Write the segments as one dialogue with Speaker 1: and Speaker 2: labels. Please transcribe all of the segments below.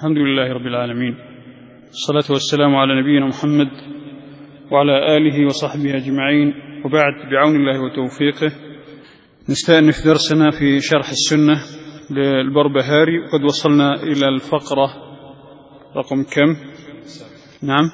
Speaker 1: الحمد لله رب العالمين، الصلاة والسلام على نبينا محمد وعلى آله وصحبه أجمعين، وبعد، بعون الله وتوفيقه نستأنف درسنا في شرح السنة للبربهاري، وقد وصلنا إلى الفقرة رقم كم؟ نعم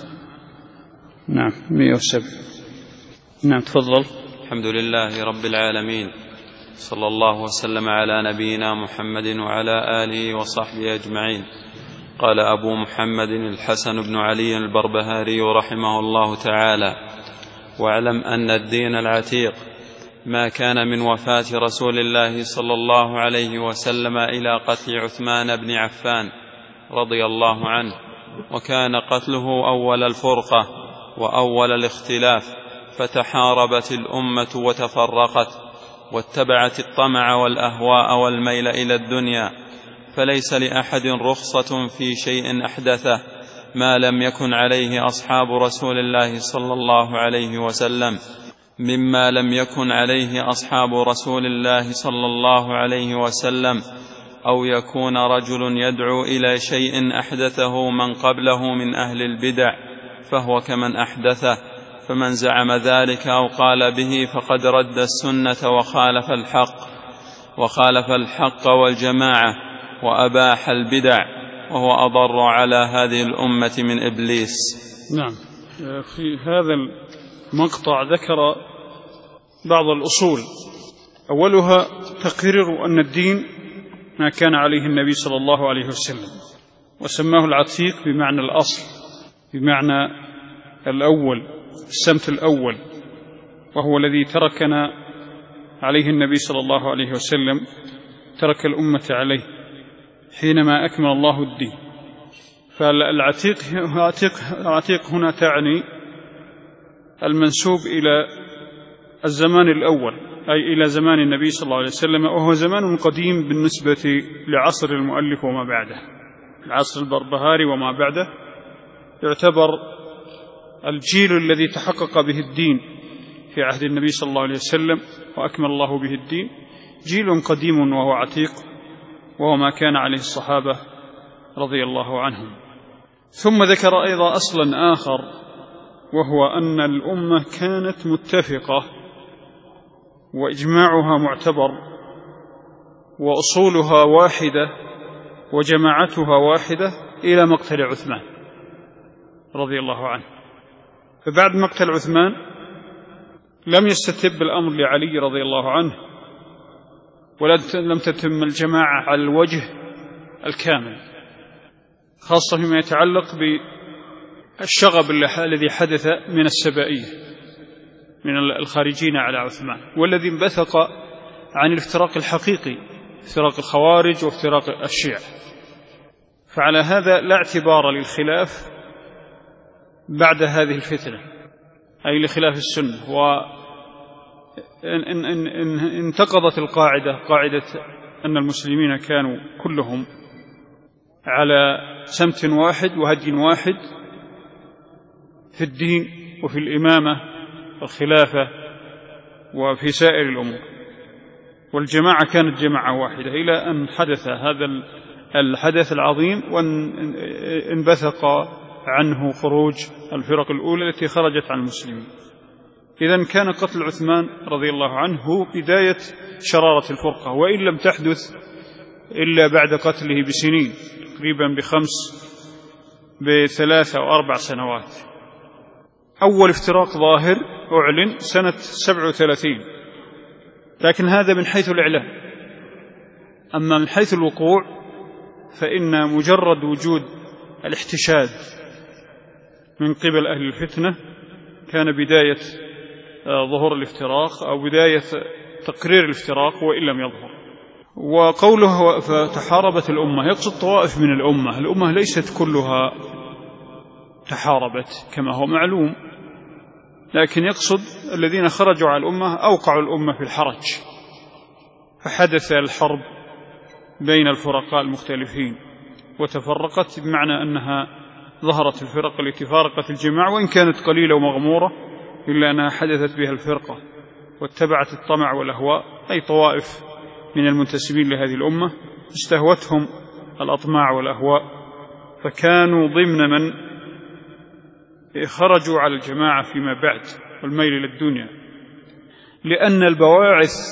Speaker 1: 107. نعم تفضل.
Speaker 2: الحمد لله رب العالمين، صلى الله وسلم على نبينا محمد وعلى آله وصحبه أجمعين. قال أبو محمد الحسن بن علي البربهاري رحمه الله تعالى: واعلم أن الدين العتيق ما كان من وفاة رسول الله صلى الله عليه وسلم إلى قتل عثمان بن عفان رضي الله عنه، وكان قتله أول الفرقة وأول الاختلاف، فتحاربت الأمة وتفرقت واتبعت الطمع والأهواء والميل إلى الدنيا، فليس لأحد رخصة في شيء أحدثه ما لم يكن عليه أصحاب رسول الله صلى الله عليه وسلم، مما لم يكن عليه أصحاب رسول الله صلى الله عليه وسلم، أو يكون رجل يدعو إلى شيء أحدثه من قبله من أهل البدع فهو كمن أحدثه، فمن زعم ذلك أو قال به فقد رد السنة وخالف الحق والجماعة وأباح البدع، وهو أضر على هذه الأمة من إبليس.
Speaker 1: نعم، في هذا المقطع ذكر بعض الأصول، أولها تقرير أن الدين ما كان عليه النبي صلى الله عليه وسلم، وسماه العتيق بمعنى الأصل، بمعنى الأول، السمت الأول، وهو الذي تركنا عليه النبي صلى الله عليه وسلم، ترك الأمة عليه حينما أكمل الله الدين. فالعتيق هنا تعني المنسوب إلى الزمان الأول، أي إلى زمان النبي صلى الله عليه وسلم، وهو زمان قديم بالنسبة لعصر المؤلف وما بعده، العصر البربهاري وما بعده، يعتبر الجيل الذي تحقق به الدين في عهد النبي صلى الله عليه وسلم وأكمل الله به الدين، جيل قديم وهو عتيق، وهو ما كان عليه الصحابة رضي الله عنهم. ثم ذكر أيضا أصلا آخر، وهو أن الأمة كانت متفقة وإجماعها معتبر وأصولها واحدة وجماعتها واحدة إلى مقتل عثمان رضي الله عنه. فبعد مقتل عثمان لم يستتب الأمر لعلي رضي الله عنه، ولم تتم الجماعة على الوجه الكامل، خاصة فيما يتعلق بالشغب الذي حدث من السبائية من الخارجين على عثمان، والذي انبثق عن الافتراق الحقيقي، افتراق الخوارج وافتراق الشيعة. فعلى هذا لا اعتبار للخلاف بعد هذه الفتنة، أي لخلاف السنة. وإن انتقضت القاعدة، قاعدة أن المسلمين كانوا كلهم على سمت واحد وهدي واحد في الدين وفي الإمامة والخلافة وفي سائر الأمور، والجماعة كانت جماعة واحدة، إلى أن حدث هذا الحدث العظيم وانبثق عنه خروج الفرق الأولى التي خرجت عن المسلمين. إذن كان قتل عثمان رضي الله عنه هو بداية شرارة الفرقة، وإن لم تحدث إلا بعد قتله بسنين، تقريبا ب3 أو 4 سنوات. أول افتراق ظاهر أعلن سنة 37، لكن هذا من حيث الإعلان. أما من حيث الوقوع فإن مجرد وجود الاحتشاد من قبل أهل الفتنة كان بداية ظهور الافتراق أو بداية تقرير الافتراق وإن لم يظهر. وقوله فتحاربت الأمة يقصد طوائف من الأمة ليست كلها تحاربت كما هو معلوم، لكن يقصد الذين خرجوا على الأمة أوقعوا الأمة في الحرج، فحدث الحرب بين الفرقاء المختلفين وتفرقت، بمعنى أنها ظهرت الفرق التي فارقت الجماعة، وإن كانت قليلة ومغمورة إلا أنها حدثت بها الفرقة واتبعت الطمع والأهواء، أي طوائف من المنتسبين لهذه الأمة استهوتهم الأطماع والأهواء فكانوا ضمن من خرجوا على الجماعة فيما بعد والميل إلى الدنيا، لأن البواعث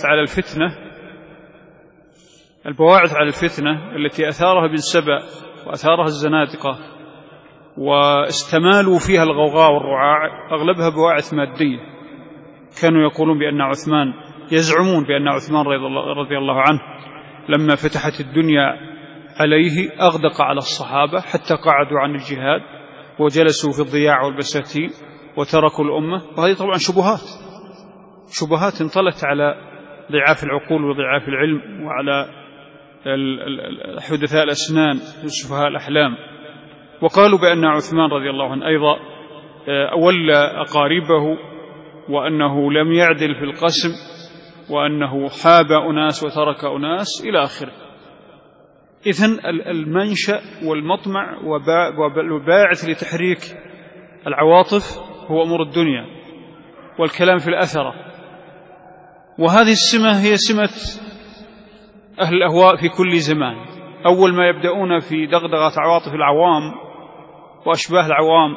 Speaker 1: على الفتنة التي أثارها ابن سبأ وأثارها الزنادقة واستمالوا فيها الغوغاء والرعاع أغلبها بواعث مادية. كانوا يقولون بأن عثمان، يزعمون بأن عثمان رضي الله عنه لما فتحت الدنيا عليه أغدق على الصحابة حتى قعدوا عن الجهاد وجلسوا في الضياع والبساتين وتركوا الأمة. وهذه طبعا شبهات انطلت على ضعاف العقول وضعاف العلم وعلى حدثاء الأسنان وسفهاء الأحلام. وقالوا بأن عثمان رضي الله عنه أيضا ولى أقاربه، وأنه لم يعدل في القسم، وأنه حاب أناس وترك أناس إلى آخره. إذن المنشأ والمطمع والباعث لتحريك العواطف هو أمور الدنيا والكلام في الأثرة. وهذه السمة هي سمة أهل الأهواء في كل زمان. أول ما يبدأون في دغدغة عواطف العوام وأشباه العوام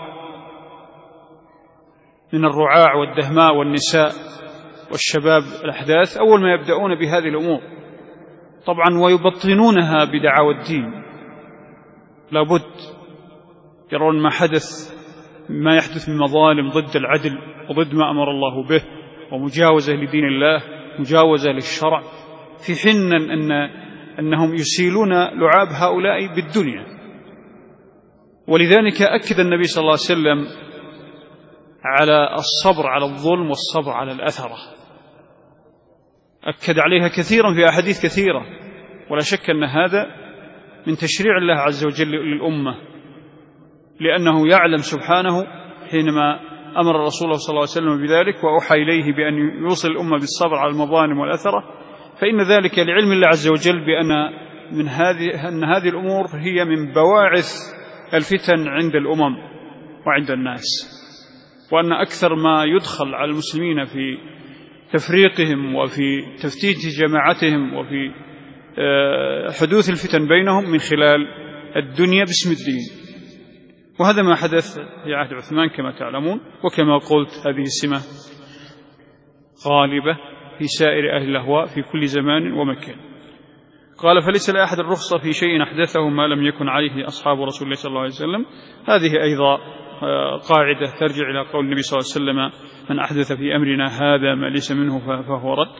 Speaker 1: من الرعاع والدهماء والنساء والشباب الأحداث، أول ما يبدأون بهذه الأمور طبعا ويبطنونها بدعاوى الدين، لابد يرون ما يحدث من مظالم ضد العدل وضد ما أمر الله به، ومجاوزة لدين الله، مجاوزة للشرع، في حين أنهم يسيلون لعاب هؤلاء بالدنيا. ولذلك أكد النبي صلى الله عليه وسلم على الصبر على الظلم والصبر على الأثرة، أكد عليها كثيرا في أحاديث كثيرة. ولا شك أن هذا من تشريع الله عز وجل للأمة، لأنه يعلم سبحانه حينما أمر رسوله صلى الله عليه وسلم بذلك وأوحى إليه بأن يوصل الأمة بالصبر على المظالم والأثرة، فإن ذلك لعلم الله عز وجل أن هذه الأمور هي من بواعث الفتن عند الأمم وعند الناس، وأن أكثر ما يدخل على المسلمين في تفريقهم وفي تفتيت جماعتهم وفي حدوث الفتن بينهم من خلال الدنيا باسم الدين. وهذا ما حدث في عهد عثمان كما تعلمون، وكما قلت هذه السمة غالبة في سائر أهل الأهواء في كل زمان ومكان. قال: فليس لأحد الرخصة في شيء أحدثه ما لم يكن عليه أصحاب رسول الله صلى الله عليه وسلم. هذه أيضا قاعدة ترجع إلى قول النبي صلى الله عليه وسلم: من أحدث في أمرنا هذا ما ليس منه فهو رد.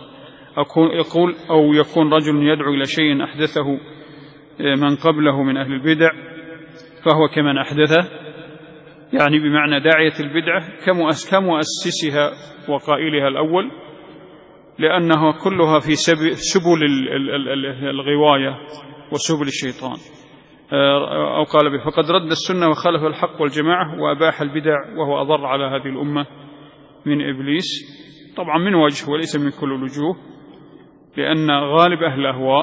Speaker 1: يكون رجل يدعو إلى شيء أحدثه من قبله من أهل البدع فهو كمن أحدثه، يعني بمعنى داعية البدعة كمؤسسها وقائلها الأول، لأنها كلها في سبل الغواية وسبل الشيطان. أو قال: فقد رد السنة وخالف الحق والجماعة وأباح البدع وهو أضر على هذه الأمة من إبليس. طبعا من وجه وليس من كل الوجوه، لأن غالب أهل الأهواء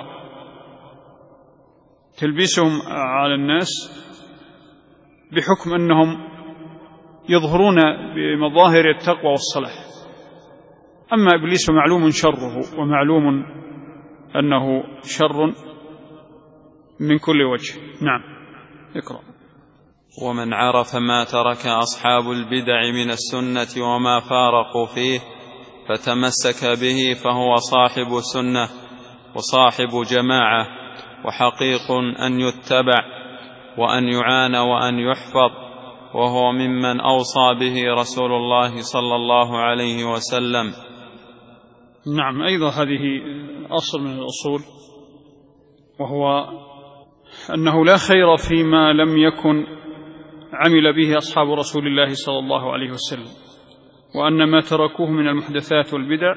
Speaker 1: تلبيسهم على الناس بحكم أنهم يظهرون بمظاهر التقوى والصلاح. أما إبليس فمعلوم شره، ومعلوم أنه شر من كل وجه. نعم، اقرأ.
Speaker 2: ومن عرف ما ترك أصحاب البدع من السنة وما فارقوا فيه فتمسك به فهو صاحب سنة وصاحب جماعة، وحقيق أن يتبع وأن يعانى وأن يحفظ، وهو ممن أوصى به رسول الله صلى الله عليه وسلم.
Speaker 1: نعم، أيضا هذه أصل من الأصول، وهو أنه لا خير فيما لم يكن عمل به أصحاب رسول الله صلى الله عليه وسلم، وأن ما تركوه من المحدثات والبدع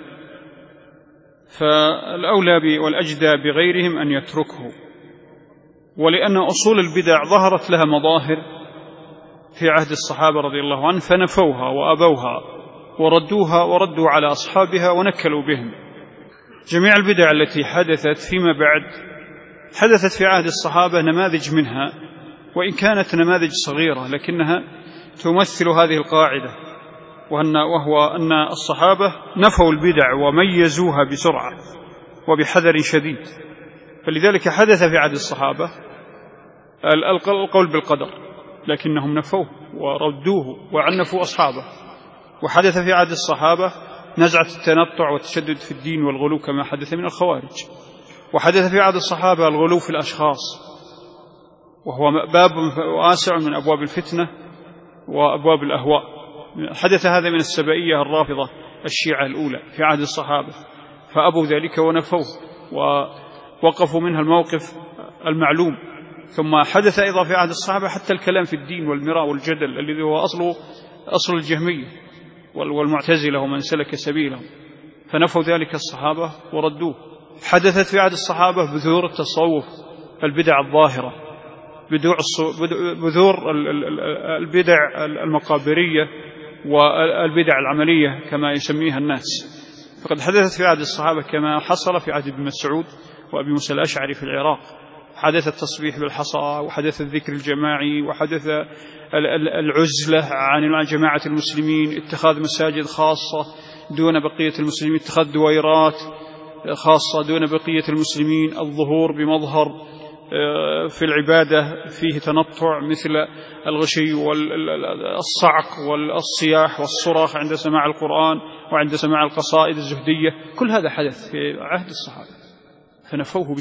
Speaker 1: فالأولى والأجدى بغيرهم أن يتركه. ولأن أصول البدع ظهرت لها مظاهر في عهد الصحابة رضي الله عنهم فنفوها وأبوها وردوا على أصحابها ونكلوا بهم. جميع البدع التي حدثت فيما بعد حدثت في عهد الصحابة نماذج منها، وإن كانت نماذج صغيرة لكنها تمثل هذه القاعدة، وهو أن الصحابة نفوا البدع وميزوها بسرعة وبحذر شديد. فلذلك حدث في عهد الصحابة القول بالقدر، لكنهم نفوه وردوه وعنفوا أصحابه. وحدث في عهد الصحابة نزعة التنطع والتشدد في الدين والغلو كما حدث من الخوارج. وحدث في عهد الصحابة الغلو في الأشخاص، وهو باب واسع من أبواب الفتنة وأبواب الأهواء. حدث هذا من السبائية الرافضة الشيعة الأولى في عهد الصحابة، فأبوا ذلك ونفوه ووقفوا منها الموقف المعلوم. ثم حدث أيضا في عهد الصحابة حتى الكلام في الدين والمراء والجدل الذي هو أصل الجهمية والمعتزلة ومن سلك سبيلهم، فنفوا ذلك الصحابة وردوه. حدثت في عهد الصحابة بذور التصوف، البدع الظاهرة، بذور البدع المقابرية والبدع العملية كما يسميها الناس. فقد حدثت في عهد الصحابة كما حصل في عهد ابن مسعود وأبي موسى الأشعري في العراق، حدث التصبيح بالحصى، وحدث الذكر الجماعي، وحدث العزلة عن جماعة المسلمين، اتخاذ مساجد خاصة دون بقية المسلمين، اتخاذ دويرات خاصة دون بقية المسلمين، الظهور بمظهر في العبادة فيه تنطع مثل الغشي والصعق والصياح والصراخ عند سماع القرآن وعند سماع القصائد الزهدية. كل هذا حدث في عهد الصحابة، فنفوه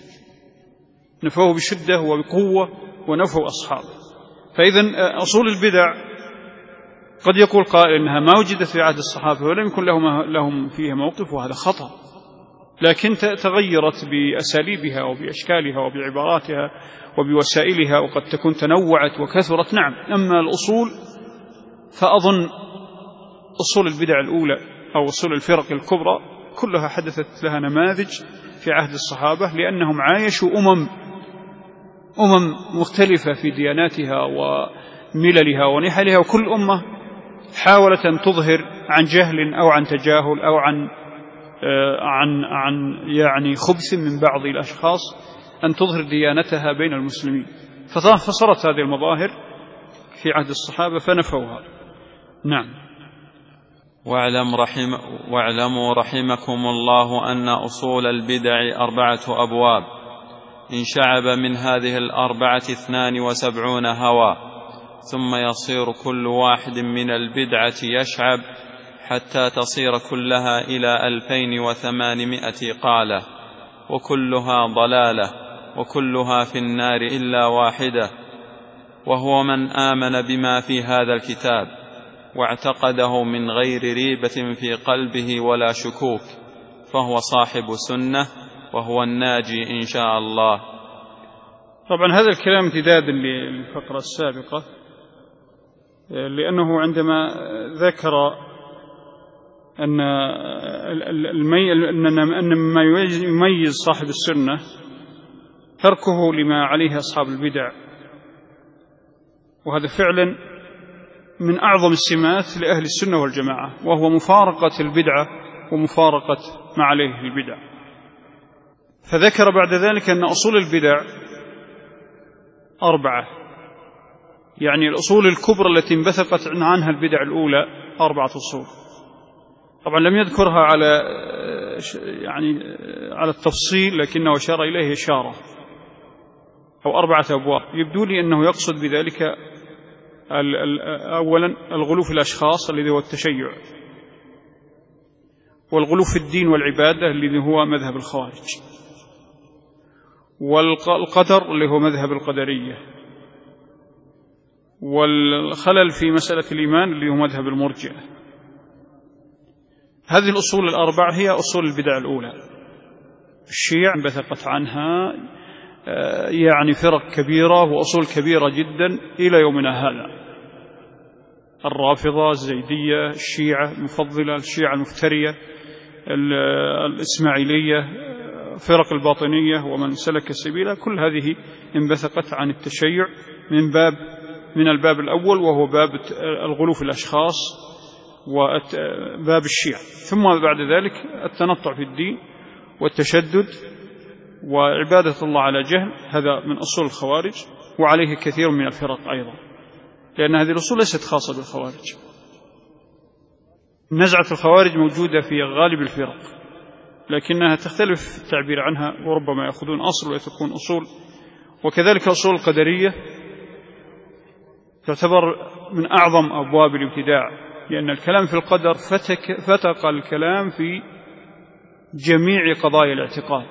Speaker 1: بشدة وبقوة ونفوا أصحابه. فإذا أصول البدع قد يقول قائل إنها ما وجدت في عهد الصحابة ولم يكن لهم فيها موقف، وهذا خطأ، لكن تغيرت بأساليبها وبأشكالها وبعباراتها وبوسائلها، وقد تكون تنوعت وكثرت. نعم. أما الأصول فأظن أصول البدع الأولى أو أصول الفرق الكبرى كلها حدثت لها نماذج في عهد الصحابة، لأنهم عايشوا أمم مختلفة في دياناتها ومللها ونحلها، وكل أمة حاولت أن تظهر عن جهل أو عن تجاهل أو عن يعني خبث من بعض الأشخاص أن تظهر ديانتها بين المسلمين، فصارت هذه المظاهر في عهد الصحابة فنفوها. نعم.
Speaker 2: واعلموا رحمكم الله أن أصول البدع 4 أبواب، إن شعب من هذه 4 72 هوى، ثم يصير كل واحد من البدعة يشعب حتى تصير كلها إلى 2800 قالة، وكلها ضلالة، وكلها في النار إلا واحدة، وهو من آمن بما في هذا الكتاب واعتقده من غير ريبة في قلبه ولا شكوك، فهو صاحب سنة وهو الناجي إن شاء الله.
Speaker 1: طبعا هذا الكلام امتداد للفقرة السابقة، لأنه عندما ذكر أن مما يميز صاحب السنة تركه لما عليه أصحاب البدع، وهذا فعلا من أعظم السمات لأهل السنة والجماعة، وهو مفارقة البدعة ومفارقة ما عليه البدع. فذكر بعد ذلك أن أصول البدع 4، يعني الأصول الكبرى التي انبثقت عنها البدع الأولى 4 أصول. طبعا لم يذكرها على التفصيل، لكنه أشار إليه إشارة، أو 4 أبواب. يبدو لي أنه يقصد بذلك أولا الغلو في الأشخاص الذي هو التشيع، والغلو في الدين والعبادة الذي هو مذهب الخوارج، والقدر اللي هو مذهب القدرية، والخلل في مسألة الإيمان اللي هو مذهب المرجئة. هذه الأصول 4 هي أصول البدع الأولى. الشيع انبثقت عنها يعني فرق كبيرة وأصول كبيرة جدا إلى يومنا هذا: الرافضة، الزيدية، الشيعة المفضلة، الشيعة المفترية، الإسماعيلية، فرق الباطنية ومن سلك السبيل. كل هذه انبثقت عن التشيع من الباب الأول، وهو باب الغلو في الأشخاص وباب الشيعة. ثم بعد ذلك التنطع في الدين والتشدد وعبادة الله على جهل، هذا من أصول الخوارج، وعليه كثير من الفرق أيضا، لأن هذه الأصول ليست خاصة بالخوارج. نزعة الخوارج موجودة في غالب الفرق، لكنها تختلف التعبير عنها، وربما يأخذون أصل وتكون أصول وكذلك أصول القدرية تعتبر من أعظم أبواب الابتداع، لأن الكلام في القدر فتق الكلام في جميع قضايا الاعتقاد.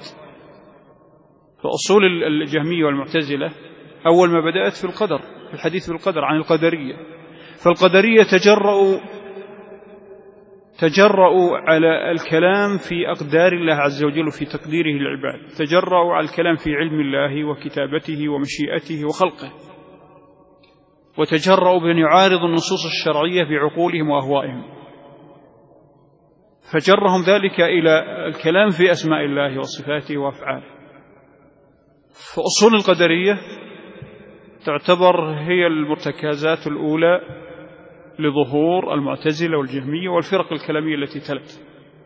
Speaker 1: فأصول الجهمية والمعتزلة أول ما بدأت في القدر، في الحديث في القدر عن القدرية. فالقدرية تجرؤوا على الكلام في أقدار الله عز وجل وفي تقديره للعباد، تجرؤوا على الكلام في علم الله وكتابته ومشيئته وخلقه، وتجرؤوا بأن يعارضوا النصوص الشرعية بعقولهم وأهوائهم، فجرهم ذلك إلى الكلام في أسماء الله وصفاته وأفعاله. فأصول القدرية تعتبر هي المرتكزات الأولى لظهور المعتزلة والجهمية والفرق الكلامية التي تلت.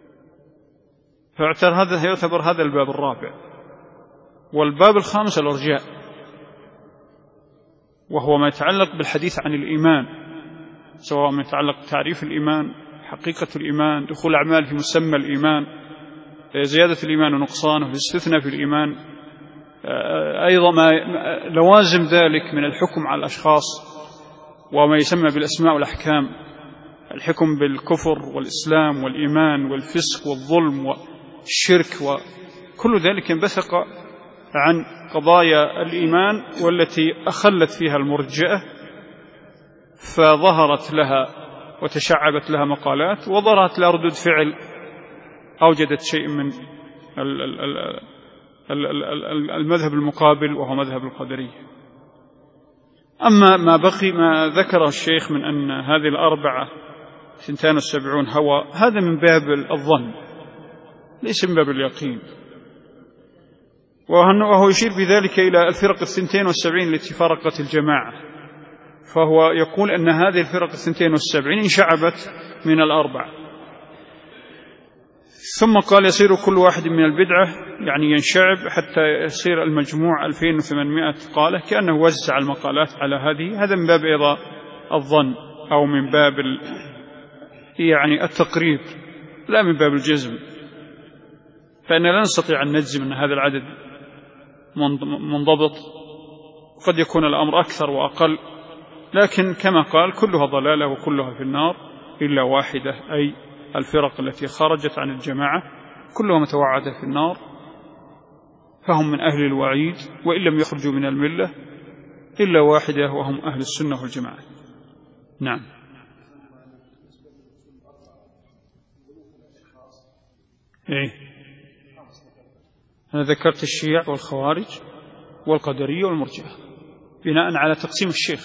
Speaker 1: فيعتبر هذا الباب الرابع. والباب الخامس الإرجاء، وهو ما يتعلق بالحديث عن الإيمان، سواء ما يتعلق بتعريف الإيمان، حقيقة الإيمان، دخول الأعمال في مسمى الإيمان، زيادة الإيمان ونقصانه، الاستثناء في الإيمان، أيضا ما لوازم ذلك من الحكم على الأشخاص وما يسمى بالأسماء والأحكام، الحكم بالكفر والإسلام والإيمان والفسق والظلم والشرك، وكل ذلك انبثق عن قضايا الإيمان والتي أخلت فيها المرجئة، فظهرت لها وتشعبت لها مقالات وظهرت لها ردود فعل أوجدت شيء من المذهب المقابل وهو مذهب القدرية. أما ما بقي ما ذكره الشيخ من أن هذه الأربعة 72 هوى، هذا من باب الظن ليس من باب اليقين، وهو يشير بذلك إلى الفرق 72 التي فرقت الجماعة، فهو يقول أن هذه الفرق 72 انشعبت من الأربعة. ثم قال يصير كل واحد من البدعة، يعني ينشعب حتى يصير المجموع 2800 قالة، كأنه وزع المقالات على هذه. هذا من باب أيضا الظن أو من باب يعني التقريب، لا من باب الجزم، فإن لا نستطيع أن نجزم أن هذا العدد منضبط، قد يكون الأمر أكثر وأقل، لكن كما قال كلها ضلالة وكلها في النار إلا واحدة، أي الفرق التي خرجت عن الجماعة كلها متوعدة في النار، فهم من أهل الوعيد وإن لم يخرجوا من الملة إلا واحدة وهم أهل السنة والجماعة. نعم. أنا ذكرت الشيع والخوارج والقدرية والمرجئة بناء على تقسيم الشيخ.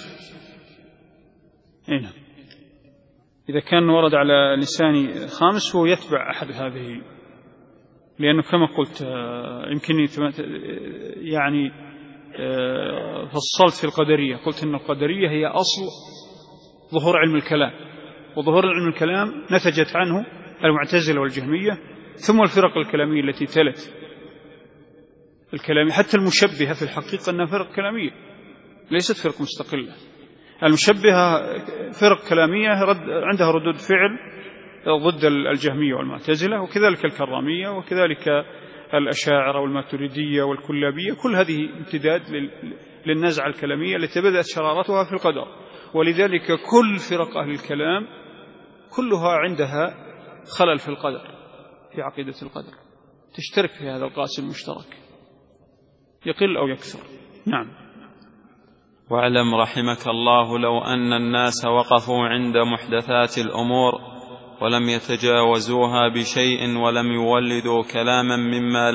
Speaker 1: نعم. إذا كان ورد على لساني خامس هو يتبع أحد هذه، لأنه كما قلت يمكن يعني فصلت في القدرية، قلت أن القدرية هي أصل ظهور علم الكلام، وظهور علم الكلام نتجت عنه المعتزلة والجهمية، ثم الفرق الكلامية التي تلت الكلام. حتى المشبهة في الحقيقة أنها فرق كلامية ليست فرق مستقلة. المشبهة فرق كلامية عندها ردود فعل ضد الجهمية والمعتزلة، وكذلك الكرامية، وكذلك الأشاعرة والماتريدية والكلابية، كل هذه امتداد للنزعة الكلامية التي بدأت شرارتها في القدر. ولذلك كل فرق أهل الكلام كلها عندها خلل في القدر، في عقيدة القدر، تشترك في هذا القاسم المشترك يقل أو يكثر. نعم.
Speaker 2: واعلم رحمك الله لو أن الناس وقفوا عند محدثات الأمور ولم يتجاوزوها بشيء ولم يولدوا كلاما مما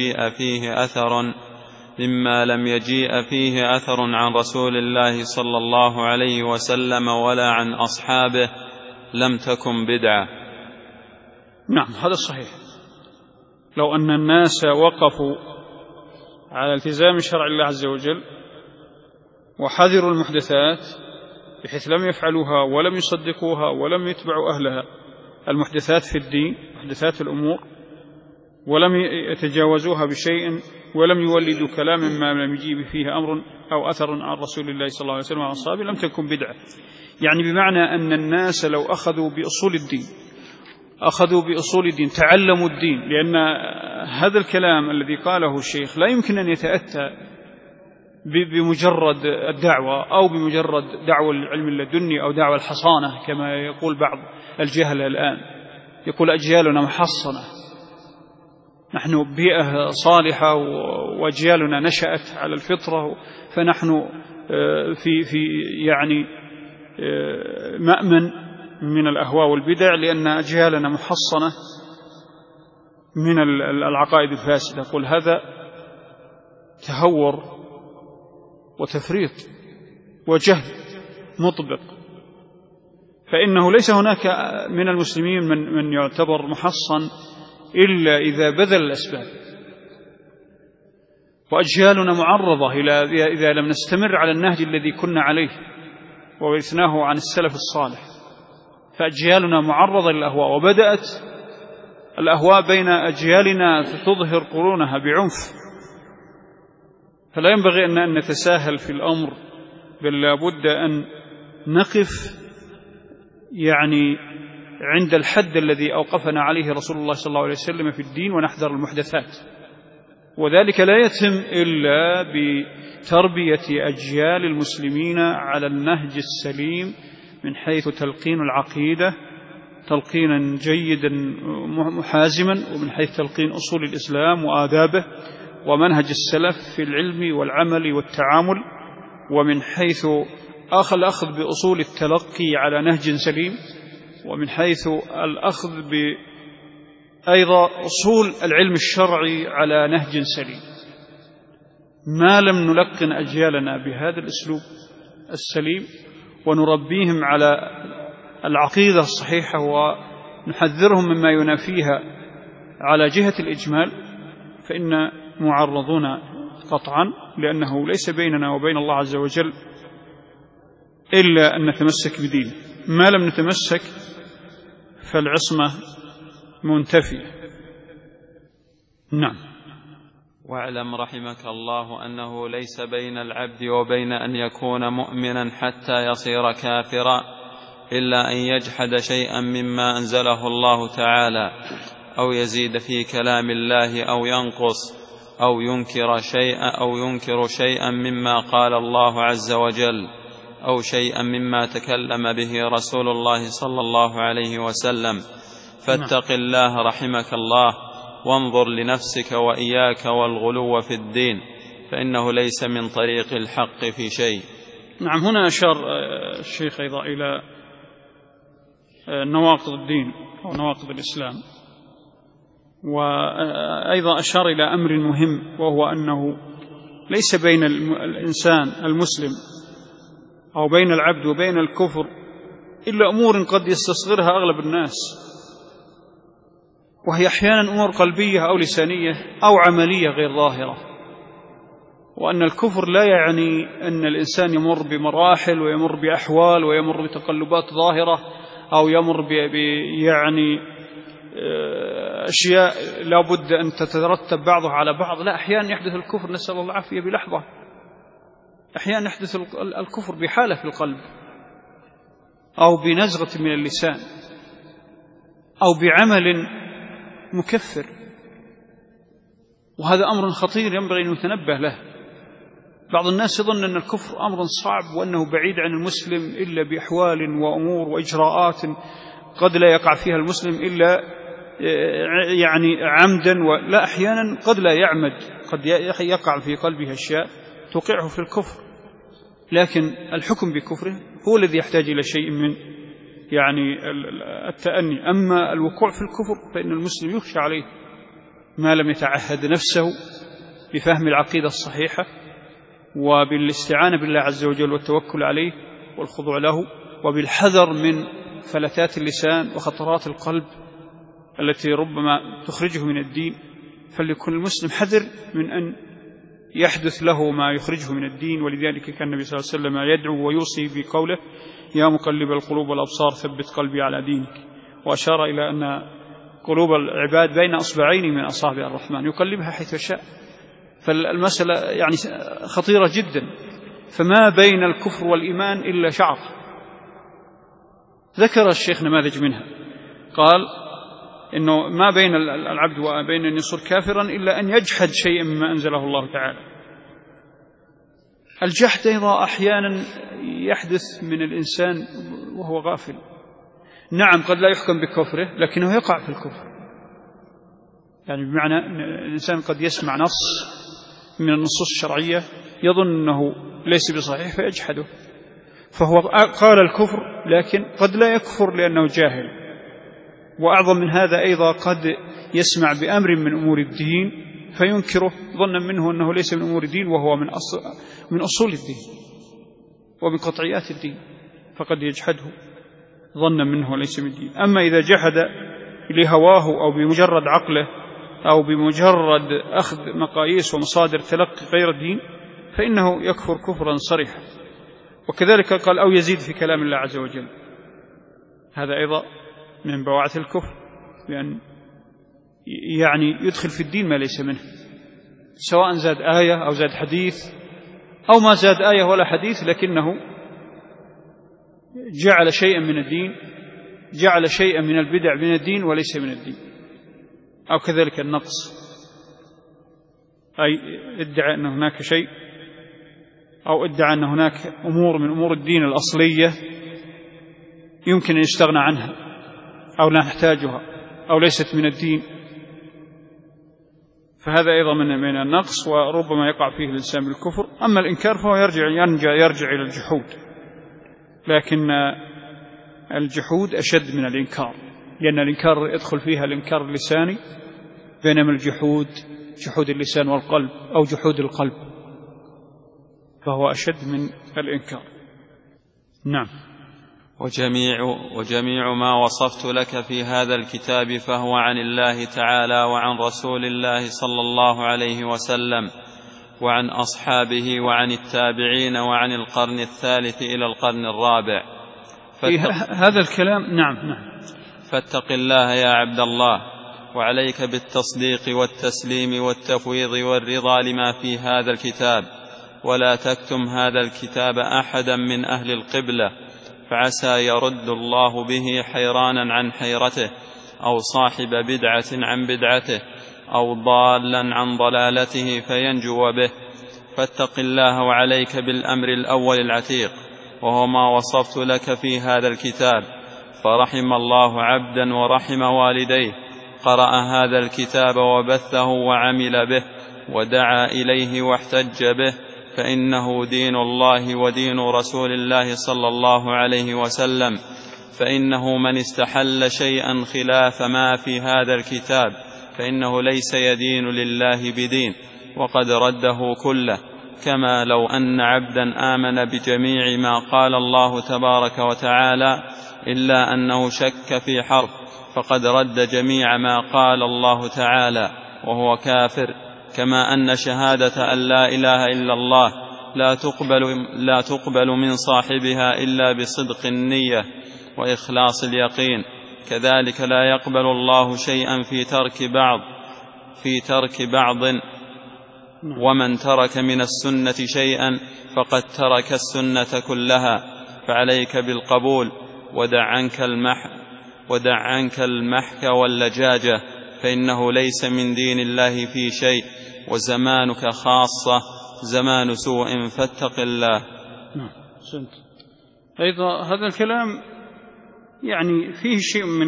Speaker 2: لم يجيء فيه أثر عن رسول الله صلى الله عليه وسلم ولا عن أصحابه لم تكن بدعة.
Speaker 1: نعم، هذا صحيح. لو أن الناس وقفوا على التزام شرع الله عز وجل وحذروا المحدثات بحيث لم يفعلوها ولم يصدقوها ولم يتبعوا أهلها، المحدثات في الدين، محدثات الأمور، ولم يتجاوزوها بشيء ولم يولدوا كلام ما لم يجيب فيه أمر أو أثر عن رسول الله صلى الله عليه وسلم وعن أصحابه لم تكن بدعة. يعني بمعنى أن الناس لو أخذوا بأصول الدين تعلموا الدين، لأن هذا الكلام الذي قاله الشيخ لا يمكن أن يتأتى بمجرد الدعوة أو بمجرد دعوة العلم اللدني أو دعوة الحصانة كما يقول بعض الجهلة الآن، يقول أجيالنا محصنة، نحن بيئة صالحة وأجيالنا نشأت على الفطرة، فنحن في يعني مأمن من الأهواء والبدع لأن أجيالنا محصنة من العقائد الفاسدة. قل هذا تهور وتفريط وجهل مطبق، فإنه ليس هناك من المسلمين من يعتبر محصن إلا إذا بذل الأسباب، وأجيالنا معرضة إذا لم نستمر على النهج الذي كنا عليه وورثناه عن السلف الصالح، فأجيالنا معرضة للأهواء، وبدأت الأهواء بين أجيالنا تظهر قرونها بعنف، فلا ينبغي أن نتساهل في الأمر، بل لابد أن نقف يعني عند الحد الذي أوقفنا عليه رسول الله صلى الله عليه وسلم في الدين، ونحذر المحدثات، وذلك لا يتم إلا بتربية أجيال المسلمين على النهج السليم من حيث تلقين العقيدة تلقينا جيدا محازما، ومن حيث تلقين أصول الإسلام وآدابه ومنهج السلف في العلم والعمل والتعامل، ومن حيث الأخذ بأصول التلقي على نهج سليم، ومن حيث الأخذ أيضا أصول العلم الشرعي على نهج سليم. ما لم نلقن أجيالنا بهذا الأسلوب السليم ونربيهم على العقيدة الصحيحة ونحذرهم مما ينافيها على جهة الإجمال، فإن معرضون قطعا، لأنه ليس بيننا وبين الله عز وجل إلا أن نتمسك بدينه، ما لم نتمسك فالعصمة منتفية. نعم.
Speaker 2: واعلم رحمك الله أنه ليس بين العبد وبين أن يكون مؤمنا حتى يصير كافرا إلا أن يجحد شيئا مما أنزله الله تعالى، أو يزيد في كلام الله، أو ينقص، أو ينكر شيئا مما قال الله عز وجل، أو شيئا مما تكلم به رسول الله صلى الله عليه وسلم. فاتق الله رحمك الله، وانظر لنفسك وإياك والغلو في الدين، فإنه ليس من طريق الحق في شيء.
Speaker 1: نعم. هنا أشار الشيخ أيضا إلى نواقض الدين أو نواقض الإسلام، وأيضا أشار إلى أمر مهم، وهو أنه ليس بين الإنسان المسلم أو بين العبد وبين الكفر إلا أمور قد يستصغرها أغلب الناس، وهي أحيانا أمور قلبية أو لسانية أو عملية غير ظاهرة، وأن الكفر لا يعني أن الإنسان يمر بمراحل ويمر بأحوال ويمر بتقلبات ظاهرة أو يمر يعني أشياء لا بد أن تترتب بعضها على بعض. لا، أحيانا يحدث الكفر نسأل الله العافية بلحظة، أحيانا يحدث الكفر بحالة في القلب أو بنزغة من اللسان أو بعمل مكفر، وهذا أمر خطير ينبغي أن يتنبه له. بعض الناس يظن أن الكفر أمر صعب وأنه بعيد عن المسلم إلا بأحوال وأمور وإجراءات قد لا يقع فيها المسلم إلا يعني عمدا، لا، أحيانا قد لا يعمد، قد يقع في قلبه أشياء توقعه في الكفر، لكن الحكم بكفره هو الذي يحتاج إلى شيء من يعني التأني. أما الوقوع في الكفر فإن المسلم يخشى عليه ما لم يتعهد نفسه بفهم العقيدة الصحيحة وبالاستعانة بالله عز وجل والتوكل عليه والخضوع له، وبالحذر من فلتات اللسان وخطرات القلب التي ربما تخرجه من الدين. فليكن المسلم حذر من أن يحدث له ما يخرجه من الدين. ولذلك كان النبي صلى الله عليه وسلم يدعو ويوصي بقوله: يا مقلب القلوب والأبصار ثبت قلبي على دينك. وأشار إلى أن قلوب العباد بين أصبعين من أصابع الرحمن يقلبها حيث شاء. فالمسألة يعني خطيرة جدا، فما بين الكفر والإيمان إلا شعر. ذكر الشيخ نماذج منها، قال إنه ما بين العبد وبين أن يصير كافرا إلا أن يجحد شيئا مما أنزله الله تعالى، الجحد أيضا أحيانا يحدث من الإنسان وهو غافل. نعم قد لا يحكم بكفره لكنه يقع في الكفر، يعني بمعنى أن الإنسان قد يسمع نص من النصوص الشرعية يظن أنه ليس بصحيح فيجحده، فهو قال الكفر لكن قد لا يكفر لأنه جاهل. وأعظم من هذا أيضا قد يسمع بأمر من أمور الدين فينكره ظنا منه أنه ليس من أمور الدين وهو من أصول الدين ومن قطعيات الدين، فقد يجحده ظنا منه ليس من الدين. أما إذا جحد لهواه أو بمجرد عقله أو بمجرد أخذ مقاييس ومصادر تلقي غير الدين فإنه يكفر كفرا صريحا. وكذلك قال أو يزيد في كلام الله عز وجل، هذا أيضا من بواعث الكفر، لأن يعني يدخل في الدين ما ليس منه، سواء زاد آية أو زاد حديث أو ما زاد آية ولا حديث، لكنه جعل شيئا من الدين، جعل شيئا من البدع من الدين وليس من الدين. أو كذلك النقص، أي ادعى أن هناك شيء أو ادعى أن هناك أمور من أمور الدين الأصلية يمكن أن يستغنى عنها أو لا نحتاجها أو ليست من الدين، فهذا أيضا من النقص وربما يقع فيه الإنسان بالكفر. أما الإنكار فهو يرجع إلى الجحود، لكن الجحود أشد من الإنكار، لأن الإنكار يدخل فيها الإنكار اللساني، بينما الجحود جحود اللسان والقلب أو جحود القلب، فهو أشد من الإنكار. نعم.
Speaker 2: وجميع ما وصفت لك في هذا الكتاب فهو عن الله تعالى وعن رسول الله صلى الله عليه وسلم وعن أصحابه وعن التابعين وعن القرن الثالث إلى القرن الرابع.
Speaker 1: هذا الكلام. نعم.
Speaker 2: فاتق الله يا عبد الله، وعليك بالتصديق والتسليم والتفويض والرضا لما في هذا الكتاب، ولا تكتم هذا الكتاب أحدا من أهل القبلة، فعسى يرد الله به حيرانا عن حيرته، أو صاحب بدعة عن بدعته، أو ضالا عن ضلالته فينجو به. فاتق الله، وعليك بالأمر الأول العتيق، وهو ما وصفت لك في هذا الكتاب. فرحم الله عبدا ورحم والديه قرأ هذا الكتاب وبثه وعمل به ودعا إليه واحتج به، فإنه دين الله ودين رسول الله صلى الله عليه وسلم. فإنه من استحل شيئا خلاف ما في هذا الكتاب فإنه ليس يدين لله بدين، وقد رده كله. كما لو أن عبدا آمن بجميع ما قال الله تبارك وتعالى إلا أنه شك في حرف فقد رد جميع ما قال الله تعالى وهو كافر. كما أن شهادة أن لا إله إلا الله لا تقبل من صاحبها إلا بصدق النية وإخلاص اليقين، كذلك لا يقبل الله شيئا في ترك بعض. ومن ترك من السنة شيئا فقد ترك السنة كلها. فعليك بالقبول، ودع عنك المحك واللجاجة، فإنه ليس من دين الله في شيء، وزمانك خاصة زمان سوء، فاتق الله.
Speaker 1: أيضا هذا الكلام يعني فيه شيء من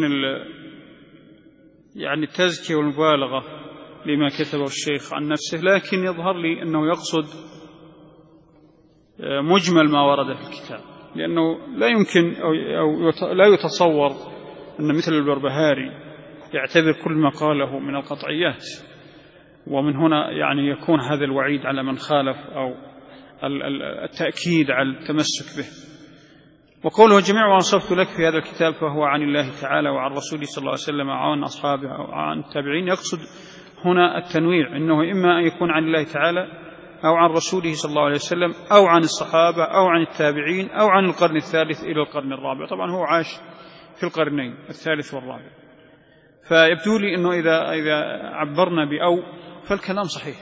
Speaker 1: يعني التزكية والمبالغة لما كتبه الشيخ عن نفسه، لكن يظهر لي أنه يقصد مجمل ما ورد في الكتاب، لأنه لا يمكن أو لا يتصور أن مثل البربهاري يعتبر كل ما قاله من القطعيات، ومن هنا يعني يكون هذا الوعيد على من خالف أو التأكيد على التمسك به. وقوله جميع ما وصفت لك في هذا الكتاب فهو عن الله تعالى وعن رسوله صلى الله عليه وسلم وعن أصحابه أو عن التابعين، يقصد هنا التنويع، إنه إما أن يكون عن الله تعالى أو عن رسوله صلى الله عليه وسلم أو عن الصحابة أو عن التابعين أو عن القرن الثالث إلى القرن الرابع. طبعا هو عاش في القرنين الثالث والرابع، فيبدو لي أنه إذا عبرنا بأو فالكلام صحيح.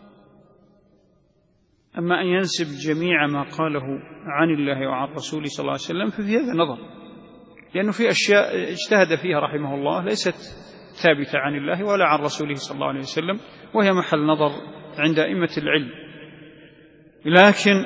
Speaker 1: أما أن ينسب جميع ما قاله عن الله وعن رسوله صلى الله عليه وسلم ففي هذا نظر، لأنه في أشياء اجتهد فيها رحمه الله ليست ثابتة عن الله ولا عن رسوله صلى الله عليه وسلم، وهي محل نظر عند أئمة العلم، لكن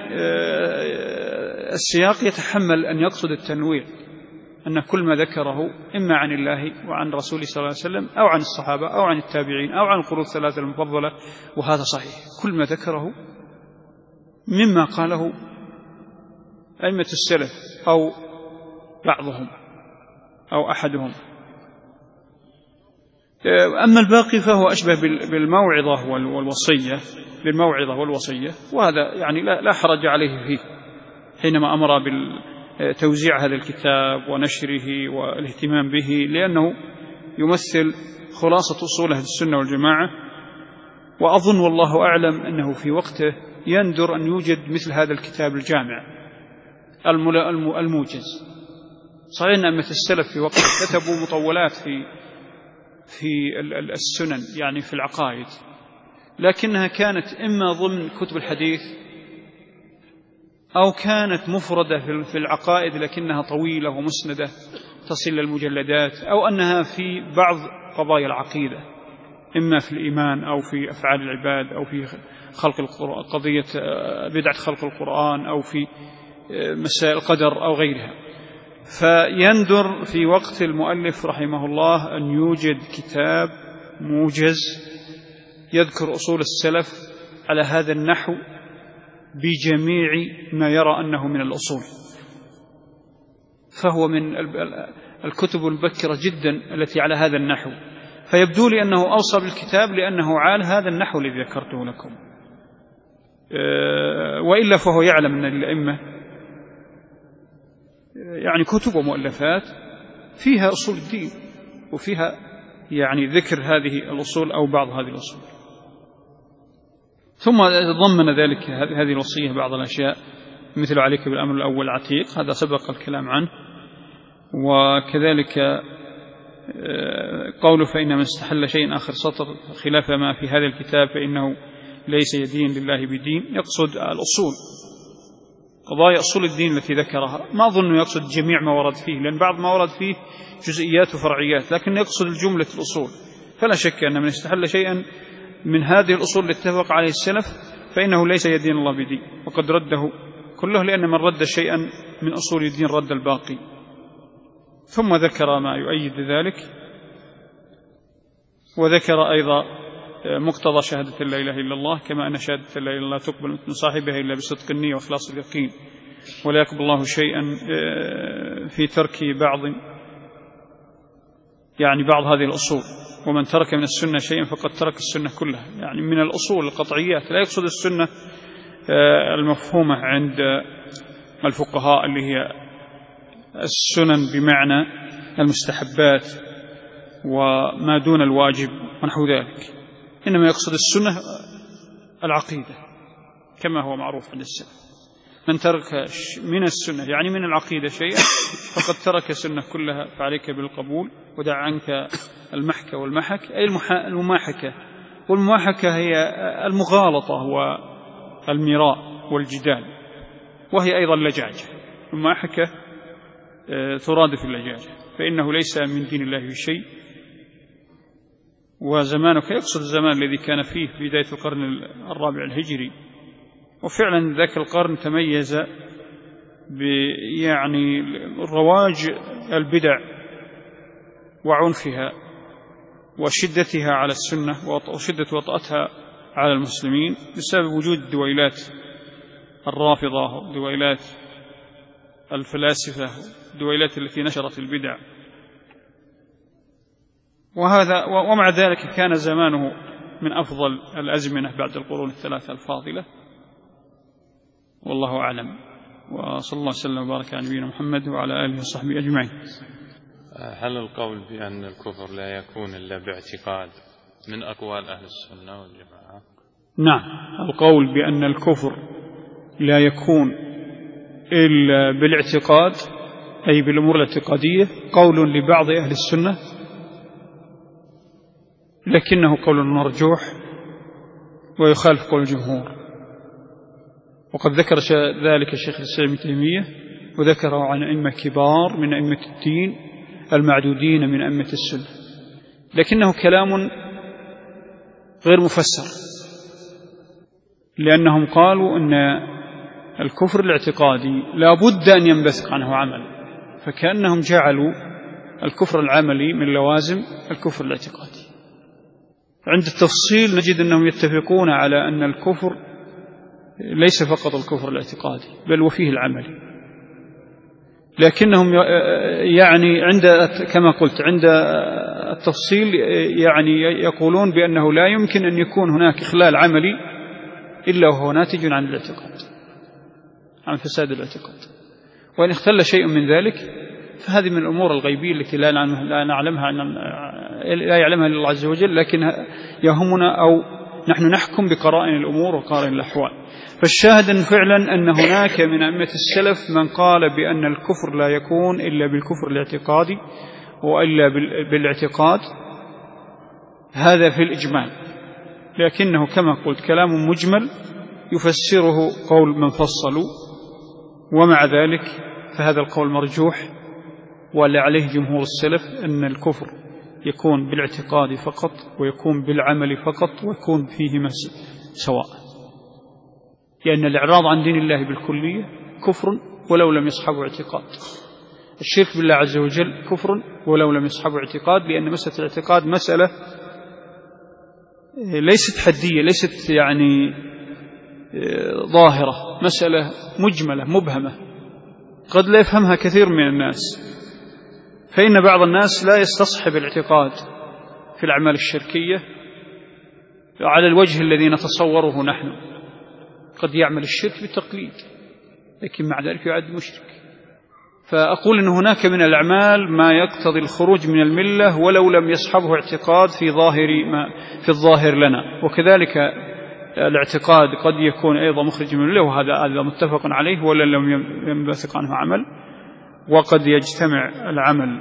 Speaker 1: السياق يتحمل أن يقصد التنويع، أن كل ما ذكره إما عن الله وعن رسوله صلى الله عليه وسلم أو عن الصحابة أو عن التابعين أو عن القرون الثلاثة المفضلة، وهذا صحيح، كل ما ذكره مما قاله أئمة السلف أو بعضهم أو أحدهم. أما الباقي فهو أشبه بالموعظة والوصية، وهذا يعني لا حرج عليه فيه حينما أمر بتوزيع هذا الكتاب ونشره والاهتمام به، لأنه يمثل خلاصة أصول أهل السنة والجماعة. وأظن والله أعلم أنه في وقته يندر أن يوجد مثل هذا الكتاب الجامع الموجز. صحيح أن أئمة السلف في وقته كتبوا مطولات في السنن، يعني في العقائد، لكنها كانت إما ضمن كتب الحديث أو كانت مفردة في العقائد لكنها طويلة ومسندة تصل للمجلدات، أو أنها في بعض قضايا العقيدة، إما في الإيمان أو في أفعال العباد أو في خلق القرآن، قضية بدعة خلق القرآن، أو في مسائل القدر أو غيرها. فيندر في وقت المؤلف رحمه الله أن يوجد كتاب موجز يذكر أصول السلف على هذا النحو بجميع ما يرى أنه من الأصول، فهو من الكتب البكرة جدا التي على هذا النحو. فيبدو لي أنه أوصى بالكتاب لأنه عال هذا النحو الذي ذكرته لكم، وإلا فهو يعلم أن الأئمة يعني كتب ومؤلفات فيها أصول الدين وفيها يعني ذكر هذه الأصول أو بعض هذه الأصول. ثم ضمن ذلك هذه الوصية بعض الأشياء مثل عليك بالأمر الأول عتيق، هذا سبق الكلام عنه. وكذلك قوله فإن من استحل شيء آخر سطر خلاف ما في هذا الكتاب فإنه ليس يدين لله بدين، يقصد الأصول، قضايا أصول الدين التي ذكرها. ما أظن يقصد جميع ما ورد فيه، لأن بعض ما ورد فيه جزئيات وفرعيات، لكن يقصد الجملة الأصول. فلا شك أن من استحل شيئا من هذه الأصول التي اتفق عليه السلف فإنه ليس يدين الله بدين، وقد رده كله، لأن من رد شيئا من أصول الدين رد الباقي. ثم ذكر ما يؤيد ذلك، وذكر أيضا مقتضى شهادة لا إله إلا الله، كما أن شهادة لا إله إلا الله تقبل من صاحبها إلا بصدق النية وإخلاص اليقين، ولا يقبل الله شيئا في ترك بعض هذه الأصول. ومن ترك من السنة شيئا فقد ترك السنة كلها، يعني من الأصول القطعيات. لا يقصد السنة المفهومة عند الفقهاء اللي هي السنن بمعنى المستحبات وما دون الواجب ونحو ذلك، إنما يقصد السنة العقيدة كما هو معروف عند السلف. من ترك من السنة يعني من العقيدة شيئا فقد ترك السنة كلها، فعليك بالقبول ودع عنك المحكة والمحك، أي المماحكة. والمماحكة هي المغالطة والمراء والجدال، وهي أيضا اللجاجة. المماحكة ترادف اللجاجة، فإنه ليس من دين الله بشيء. وزمانك يقصد الزمان الذي كان فيه في بداية القرن الرابع الهجري، وفعلا ذاك القرن تميز يعني رواج البدع وعنفها وشدتها على السنة وشدة وطأتها على المسلمين بسبب وجود دويلات الرافضة ودويلات الفلاسفة، دويلات التي نشرت البدع. ومع ذلك كان زمانه من أفضل الأزمنة بعد القرون الثلاثة الفاضلة، والله أعلم. وصلى الله وسلم وبارك على نبينا محمد وعلى آله وصحبه أجمعين.
Speaker 2: هل القول بأن الكفر لا يكون إلا باعتقاد من أقوال أهل السنة والجماعة؟
Speaker 1: نعم، القول بأن الكفر لا يكون إلا بالاعتقاد أي بالأمور الاعتقادية قول لبعض أهل السنة، لكنه قول مرجوح ويخالف قول الجمهور. وقد ذكر ذلك الشيخ الإسلام ابن تيمية، وذكره عن أئمة كبار من أئمة الدين المعدودين من أئمة السنة، لكنه كلام غير مفسر، لأنهم قالوا أن الكفر الاعتقادي لا بد أن ينبثق عنه عمل، فكأنهم جعلوا الكفر العملي من لوازم الكفر الاعتقادي. عند التفصيل نجد أنهم يتفقون على أن الكفر ليس فقط الكفر الاعتقادي بل وفيه العملي، لكنهم يعني كما قلت عند التفصيل يعني يقولون بأنه لا يمكن أن يكون هناك إخلال عملي إلا وهو ناتج عن الاعتقاد، عن فساد الاعتقاد. وإن اختل شيء من ذلك فهذه من الأمور الغيبية التي لا نعلمها، لا يعلمها إلا الله عز وجل، لكن يهمنا أو نحن نحكم بقرائن الأمور وقرائن الأحوال. فالشاهد أن فعلا أن هناك من أئمة السلف من قال بأن الكفر لا يكون إلا بالكفر الاعتقادي وإلا بالاعتقاد، هذا في الإجمال، لكنه كما قلت كلام مجمل يفسره قول من فصلوا، ومع ذلك فهذا القول مرجوح واللي عليه جمهور السلف أن الكفر يكون بالاعتقاد فقط ويكون بالعمل فقط ويكون فيهما سواء، لأن الإعراض عن دين الله بالكلية كفر ولو لم يصحبه اعتقاد. الشرك بالله عز وجل كفر ولو لم يصحبه اعتقاد، لأن مسألة الاعتقاد مسألة ليست حدية، ليست يعني ظاهرة، مسألة مجملة مبهمة قد لا يفهمها كثير من الناس. فإن بعض الناس لا يستصحب الاعتقاد في الأعمال الشركية على الوجه الذي نتصوره نحن، قد يعمل الشرك بالتقليد لكن مع ذلك يعد مشرك. فأقول أن هناك من الأعمال ما يقتضي الخروج من الملة ولو لم يصحبه اعتقاد في الظاهر لنا، وكذلك الاعتقاد قد يكون أيضا مخرج من الملة، وهذا متفق عليه ولا لم ينبثق عنه عمل. وقد يجتمع العمل